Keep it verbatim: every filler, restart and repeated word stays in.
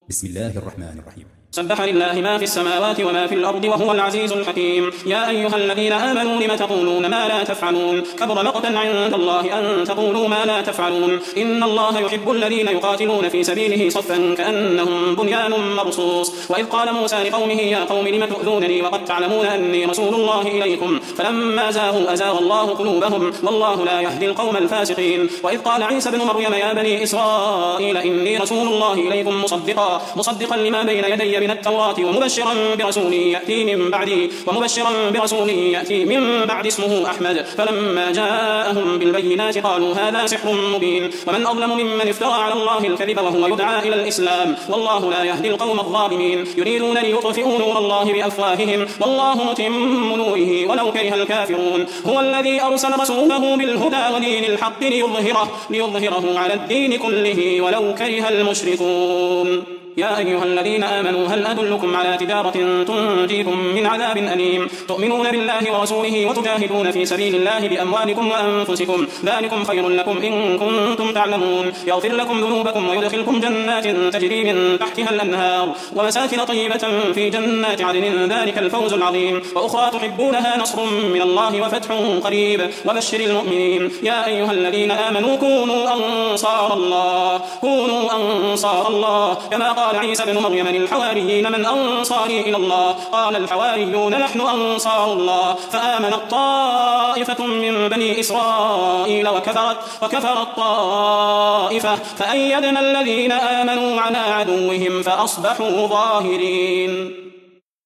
بسم الله الرحمن الرحيم. سبح لله ما في السماوات وما في الأرض وهو العزيز الحكيم. يا أيها الذين آمنوا لم تقولون ما لا تفعلون كبر مقتا عند الله أن تقولوا ما لا تفعلون. إن الله يحب الذين يقاتلون في سبيله صفا كأنهم بنيان مرصوص. وإذ قال موسى لقومه يا قوم لم تؤذونني وقد تعلمون أني رسول الله إليكم فلما زاغوا أزاغ الله قلوبهم والله لا يهدي القوم الفاسقين. وإذ قال عيسى ابن مريم يا بني إسرائيل إني رسول الله إليكم مصدقا مصدقا لما بين يدي من التوراة ومبشرا برسول يأتي من بعدي ومبشرا برسول يأتي من بعد اسمه أحمد. فلما جاءهم بالبينات قالوا هذا سحر مبين. ومن أظلم ممن افترى على الله الكذب وهو يدعى إلى الإسلام والله لا يهدي القوم الظالمين. يريدون ليطفئوا نور الله بأفواههم والله متم نوره ولو كره الكافرون. هو الذي أرسل رسوله بالهدى ودين الحق ليظهره, ليظهره على الدين كله ولو كره المشركون. يا أيها الذين آمنوا هل أدلكم على تجارة تنجيكم من عذاب أليم تؤمنون بالله ورسوله وتجاهدون في سبيل الله بأموالكم وأنفسكم ذلكم خير لكم إن كنتم تعلمون. يغفر لكم ذنوبكم ويدخلكم جنات تجري من تحتها الأنهار ومساكن طيبة في جنات عدن ذلك الفوز العظيم. وأخرى تحبونها نصر من الله وفتح قريب وبشر المؤمنين. يا أيها الذين آمنوا كونوا أنصار الله كونوا أنصار الله كما قال عيسى ابن مريم للحواريين من أنصاري إلى الله قال الحواريون نحن أنصار الله. فآمنت طائفة من بني إسرائيل وكفرت وكفرت طائفة فأيدنا الذين آمنوا على عدوهم فأصبحوا ظاهرين.